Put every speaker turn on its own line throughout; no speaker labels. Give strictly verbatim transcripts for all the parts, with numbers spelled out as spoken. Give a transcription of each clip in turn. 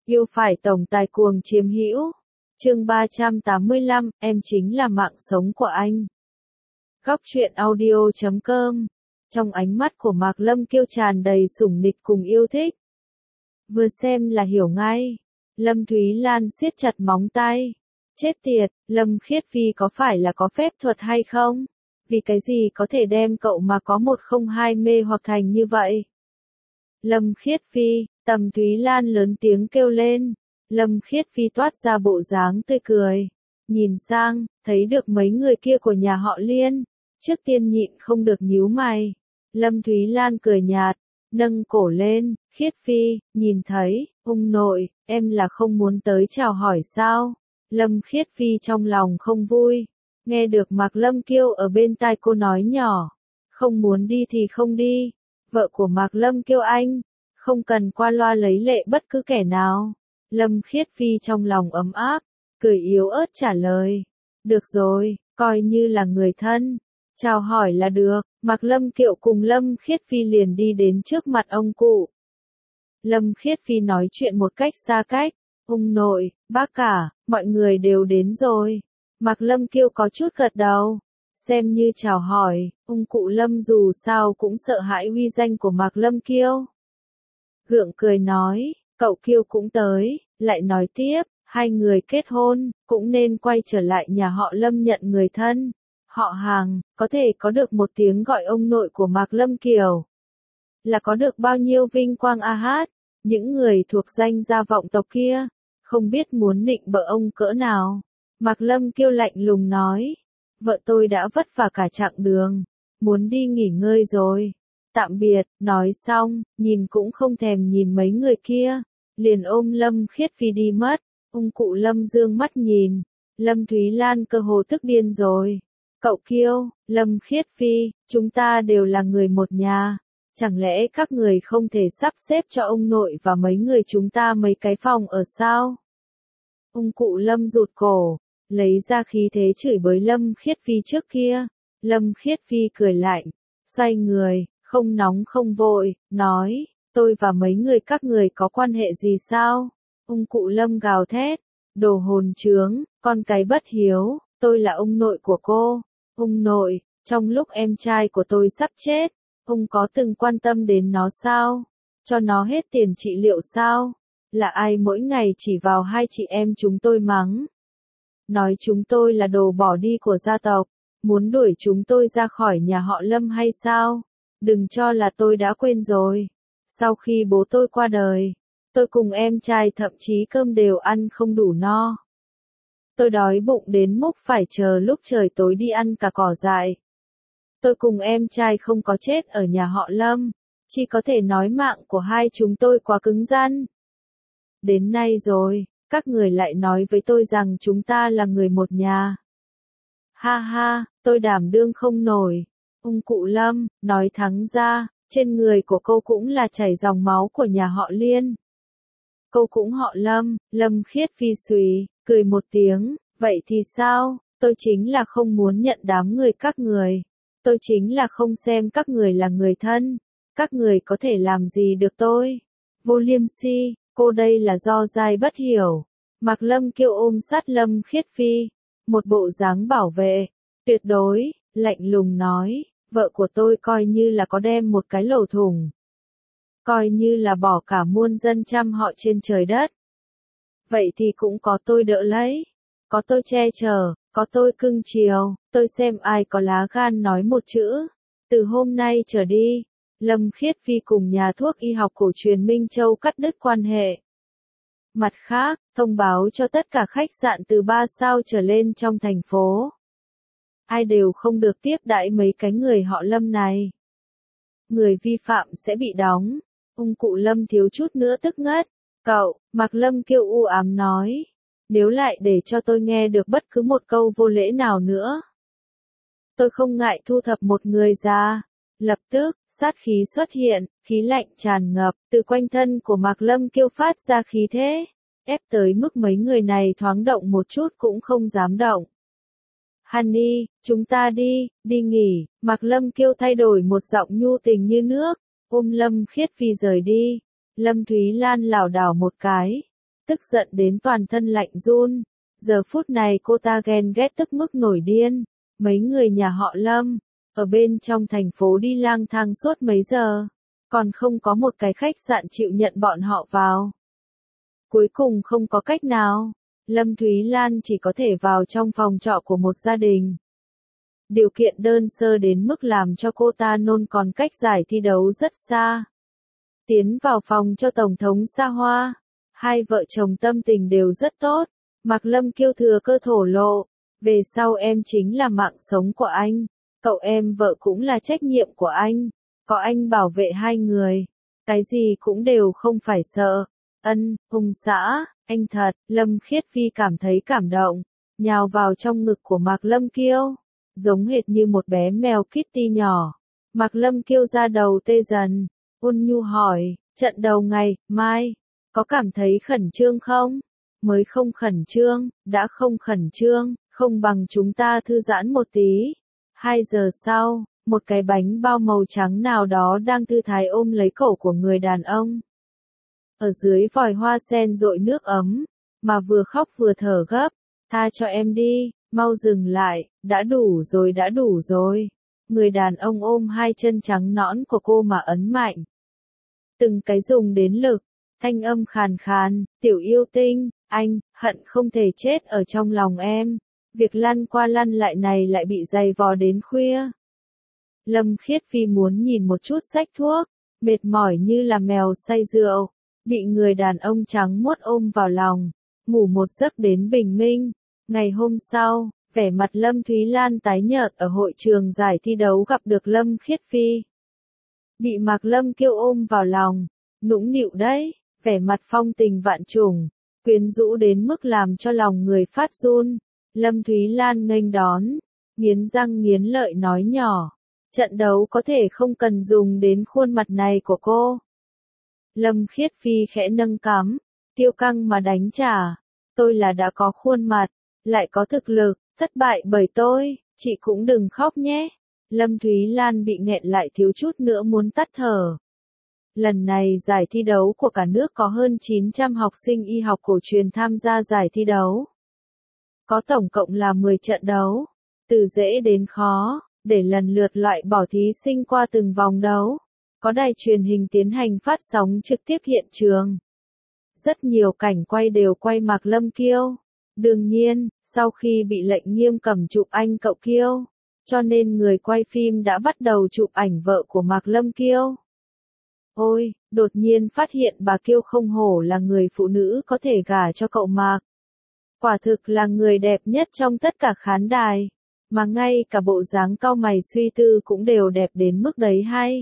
Yêu phải tổng tài cuồng chiếm hữu. Chương ba trăm tám mươi lăm, em chính là mạng sống của anh. Góc truyện audio chấm com. Trong ánh mắt của Mạc Lâm Kiêu tràn đầy sủng nịch cùng yêu thích. Vừa xem là hiểu ngay. Lâm Thúy Lan siết chặt móng tay. Chết tiệt, Lâm Khiết Phi có phải là có phép thuật hay không? Vì cái gì có thể đem cậu mà có một không hai mê hoặc thành như vậy? Lâm Khiết Phi, Tầm Thúy Lan lớn tiếng kêu lên. Lâm Khiết Phi toát ra bộ dáng tươi cười. Nhìn sang, thấy được mấy người kia của nhà họ Liên. Trước tiên nhịn không được nhíu mày. Lâm Thúy Lan cười nhạt, nâng cổ lên. Khiết Phi, nhìn thấy, ông nội, em là không muốn tới chào hỏi sao? Lâm Khiết Phi trong lòng không vui. Nghe được Mạc Lâm Kiêu ở bên tai cô nói nhỏ. Không muốn đi thì không đi. Vợ của Mạc Lâm Kiêu anh. Không cần qua loa lấy lệ bất cứ kẻ nào. Lâm Khiết Phi trong lòng ấm áp. Cười yếu ớt trả lời. Được rồi, coi như là người thân. Chào hỏi là được. Mạc Lâm Kiều cùng Lâm Khiết Phi liền đi đến trước mặt ông cụ. Lâm Khiết Phi nói chuyện một cách xa cách. Ông nội, bác cả, mọi người đều đến rồi. Mạc Lâm Kiêu có chút gật đầu. Xem như chào hỏi, ông cụ Lâm dù sao cũng sợ hãi uy danh của Mạc Lâm Kiêu. Gượng cười nói, cậu Kiêu cũng tới, lại nói tiếp, hai người kết hôn, cũng nên quay trở lại nhà họ Lâm nhận người thân. Họ hàng, có thể có được một tiếng gọi ông nội của Mạc Lâm Kiều. Là có được bao nhiêu vinh quang a hát, những người thuộc danh gia vọng tộc kia, không biết muốn nịnh bợ ông cỡ nào. Mạc Lâm Kiêu lạnh lùng nói, vợ tôi đã vất vả cả chặng đường, muốn đi nghỉ ngơi rồi. Tạm biệt, nói xong, nhìn cũng không thèm nhìn mấy người kia, liền ôm Lâm Khiết Phi đi mất. Ông cụ Lâm dương mắt nhìn, Lâm Thúy Lan cơ hồ tức điên rồi. Cậu Kiêu, Lâm Khiết Phi, chúng ta đều là người một nhà, chẳng lẽ các người không thể sắp xếp cho ông nội và mấy người chúng ta mấy cái phòng ở sao? Ông cụ Lâm rụt cổ, lấy ra khí thế chửi bới Lâm Khiết Phi trước kia. Lâm Khiết Phi cười lạnh, xoay người, không nóng không vội, nói, tôi và mấy người các người có quan hệ gì sao? Ông cụ Lâm gào thét, đồ hồn trướng, con cái bất hiếu, tôi là ông nội của cô. Ông nội, trong lúc em trai của tôi sắp chết, ông có từng quan tâm đến nó sao? Cho nó hết tiền trị liệu sao? Là ai mỗi ngày chỉ vào hai chị em chúng tôi mắng? Nói chúng tôi là đồ bỏ đi của gia tộc, muốn đuổi chúng tôi ra khỏi nhà họ Lâm hay sao? Đừng cho là tôi đã quên rồi. Sau khi bố tôi qua đời, tôi cùng em trai thậm chí cơm đều ăn không đủ no. Tôi đói bụng đến mức phải chờ lúc trời tối đi ăn cả cỏ dại. Tôi cùng em trai không có chết ở nhà họ Lâm, chỉ có thể nói mạng của hai chúng tôi quá cứng rắn. Đến nay rồi, các người lại nói với tôi rằng chúng ta là người một nhà. Ha ha, tôi đảm đương không nổi. Ông cụ Lâm, nói thẳng ra, trên người của cô cũng là chảy dòng máu của nhà họ Liên. Cô cũng họ Lâm. Lâm Khiết Phi xùy, cười một tiếng, vậy thì sao, tôi chính là không muốn nhận đám người các người. Tôi chính là không xem các người là người thân. Các người có thể làm gì được tôi? Vô liêm si, cô đây là do dai bất hiểu. Mạc Lâm Kiêu ôm sát Lâm Khiết Phi, một bộ dáng bảo vệ, tuyệt đối, lạnh lùng nói, vợ của tôi coi như là có đem một cái lỗ thủng. Coi như là bỏ cả muôn dân trăm họ trên trời đất. Vậy thì cũng có tôi đỡ lấy, có tôi che chở, có tôi cưng chiều, tôi xem ai có lá gan nói một chữ. Từ hôm nay trở đi, Lâm Khiết Phi cùng nhà thuốc y học cổ truyền Minh Châu cắt đứt quan hệ. Mặt khác, thông báo cho tất cả khách sạn từ ba sao trở lên trong thành phố. Ai đều không được tiếp đãi mấy cái người họ Lâm này. Người vi phạm sẽ bị đóng. Ông cụ Lâm thiếu chút nữa tức ngất. Cậu, Mạc Lâm Kiêu u ám nói. Nếu lại để cho tôi nghe được bất cứ một câu vô lễ nào nữa, tôi không ngại thu thập một người ra. Lập tức, sát khí xuất hiện, khí lạnh tràn ngập, từ quanh thân của Mạc Lâm Kiêu phát ra khí thế, ép tới mức mấy người này thoáng động một chút cũng không dám động. Honey, chúng ta đi, đi nghỉ. Mạc Lâm Kiêu thay đổi một giọng nhu tình như nước, ôm Lâm Khiết Phi rời đi. Lâm Thúy Lan lảo đảo một cái, tức giận đến toàn thân lạnh run. Giờ phút này cô ta ghen ghét tức mức nổi điên. Mấy người nhà họ Lâm, ở bên trong thành phố đi lang thang suốt mấy giờ, còn không có một cái khách sạn chịu nhận bọn họ vào. Cuối cùng không có cách nào, Lâm Thúy Lan chỉ có thể vào trong phòng trọ của một gia đình. Điều kiện đơn sơ đến mức làm cho cô ta nôn, còn cách giải thi đấu rất xa. Tiến vào phòng cho Tổng thống xa hoa, hai vợ chồng tâm tình đều rất tốt. Mạc Lâm Kiêu thừa cơ thổ lộ, về sau em chính là mạng sống của anh, cậu em vợ cũng là trách nhiệm của anh, có anh bảo vệ hai người, cái gì cũng đều không phải sợ. Ân, hùng xã, anh thật. Lâm Khiết Phi cảm thấy cảm động, nhào vào trong ngực của Mạc Lâm Kiêu, giống hệt như một bé mèo Kitty nhỏ. Mạc Lâm Kiêu ra đầu tê dần, ôn nhu hỏi, trận đầu ngày mai, có cảm thấy khẩn trương không? Mới không khẩn trương, đã không khẩn trương, không bằng chúng ta thư giãn một tí. Hai giờ sau, một cái bánh bao màu trắng nào đó đang thư thái ôm lấy cổ của người đàn ông. Ở dưới vòi hoa sen rội nước ấm, mà vừa khóc vừa thở gấp, tha cho em đi, mau dừng lại, đã đủ rồi đã đủ rồi. Người đàn ông ôm hai chân trắng nõn của cô mà ấn mạnh. Từng cái dùng đến lực, thanh âm khàn khàn, tiểu yêu tinh, anh, hận không thể chết ở trong lòng em. Việc lăn qua lăn lại này lại bị dày vò đến khuya. Lâm Khiết Phi muốn nhìn một chút sách thuốc, mệt mỏi như là mèo say rượu, bị người đàn ông trắng muốt ôm vào lòng, ngủ một giấc đến bình minh. Ngày hôm sau, vẻ mặt Lâm Thúy Lan tái nhợt ở hội trường giải thi đấu gặp được Lâm Khiết Phi. Bị Mạc Lâm Kiêu ôm vào lòng, nũng nịu đấy, vẻ mặt phong tình vạn trùng, quyến rũ đến mức làm cho lòng người phát run. Lâm Thúy Lan nghênh đón, nghiến răng nghiến lợi nói nhỏ, trận đấu có thể không cần dùng đến khuôn mặt này của cô. Lâm Khiết Phi khẽ nâng cằm, kiêu căng mà đánh trả, tôi là đã có khuôn mặt, lại có thực lực, thất bại bởi tôi, chị cũng đừng khóc nhé. Lâm Thúy Lan bị nghẹn lại thiếu chút nữa muốn tắt thở. Lần này giải thi đấu của cả nước có hơn chín trăm học sinh y học cổ truyền tham gia giải thi đấu. Có tổng cộng là mười trận đấu, từ dễ đến khó, để lần lượt loại bỏ thí sinh qua từng vòng đấu. Có đài truyền hình tiến hành phát sóng trực tiếp hiện trường. Rất nhiều cảnh quay đều quay Mạc Lâm Kiêu. Đương nhiên, sau khi bị lệnh nghiêm cấm chụp anh cậu Kiêu, cho nên người quay phim đã bắt đầu chụp ảnh vợ của Mạc Lâm Kiêu. Ôi, đột nhiên phát hiện bà Kiêu không hổ là người phụ nữ có thể gả cho cậu Mạc. Quả thực là người đẹp nhất trong tất cả khán đài, mà ngay cả bộ dáng cau mày suy tư cũng đều đẹp đến mức đấy hay.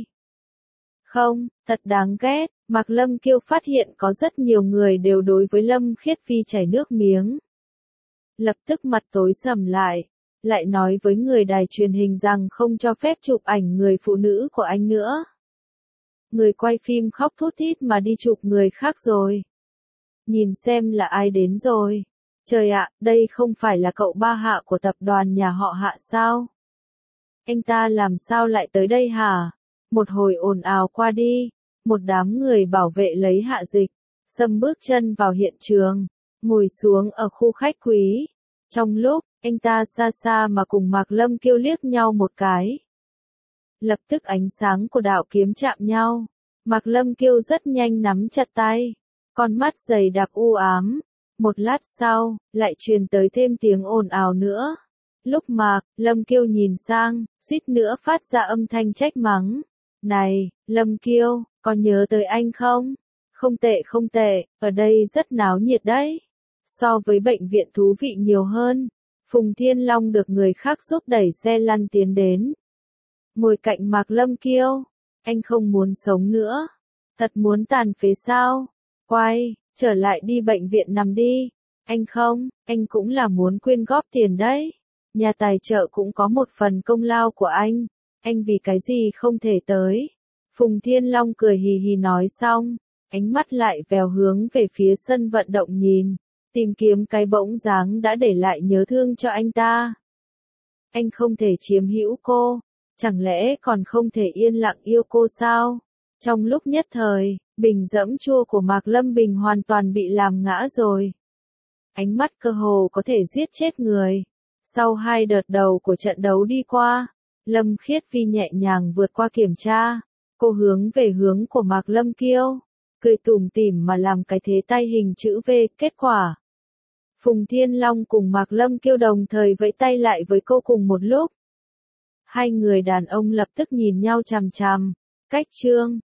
Không, thật đáng ghét, Mạc Lâm Kiêu phát hiện có rất nhiều người đều đối với Lâm Khiết Phi chảy nước miếng. Lập tức mặt tối sầm lại, lại nói với người đài truyền hình rằng không cho phép chụp ảnh người phụ nữ của anh nữa. Người quay phim khóc thút thít mà đi chụp người khác rồi. Nhìn xem là ai đến rồi. Trời ạ, đây không phải là cậu ba Hạ của tập đoàn nhà họ Hạ sao? Anh ta làm sao lại tới đây hả? Một hồi ồn ào qua đi, một đám người bảo vệ lấy Hạ Dịch, Sâm bước chân vào hiện trường, ngồi xuống ở khu khách quý. Trong lúc, anh ta xa xa mà cùng Mạc Lâm Kiêu liếc nhau một cái. Lập tức ánh sáng của đạo kiếm chạm nhau, Mạc Lâm Kiêu rất nhanh nắm chặt tay, con mắt dày đặc u ám. Một lát sau, lại truyền tới thêm tiếng ồn ào nữa. Lúc Mạc Lâm Kiêu nhìn sang, suýt nữa phát ra âm thanh trách mắng. Này, Lâm Kiêu, có nhớ tới anh không? Không tệ không tệ, ở đây rất náo nhiệt đấy. So với bệnh viện thú vị nhiều hơn. Phùng Thiên Long được người khác giúp đẩy xe lăn tiến đến. Ngồi cạnh Mạc Lâm Kiêu. Anh không muốn sống nữa. Thật muốn tàn phế sao? Quay, trở lại đi bệnh viện nằm đi. Anh không, anh cũng là muốn quyên góp tiền đấy. Nhà tài trợ cũng có một phần công lao của anh. Anh vì cái gì không thể tới? Phùng Thiên Long cười hì hì nói xong, ánh mắt lại vèo hướng về phía sân vận động nhìn, tìm kiếm cái bỗng dáng đã để lại nhớ thương cho anh ta. Anh không thể chiếm hữu cô, chẳng lẽ còn không thể yên lặng yêu cô sao? Trong lúc nhất thời, Bình dẫm chua của Mạc Lâm Bình hoàn toàn bị làm ngã rồi. Ánh mắt cơ hồ có thể giết chết người. Sau hai đợt đầu của trận đấu đi qua, Lâm Khiết Vi nhẹ nhàng vượt qua kiểm tra. Cô hướng về hướng của Mạc Lâm Kiêu, cười tủm tỉm mà làm cái thế tay hình chữ V. Kết quả, Phùng Thiên Long cùng Mạc Lâm Kiêu đồng thời vẫy tay lại với cô cùng một lúc. Hai người đàn ông lập tức nhìn nhau chằm chằm. Cách Trương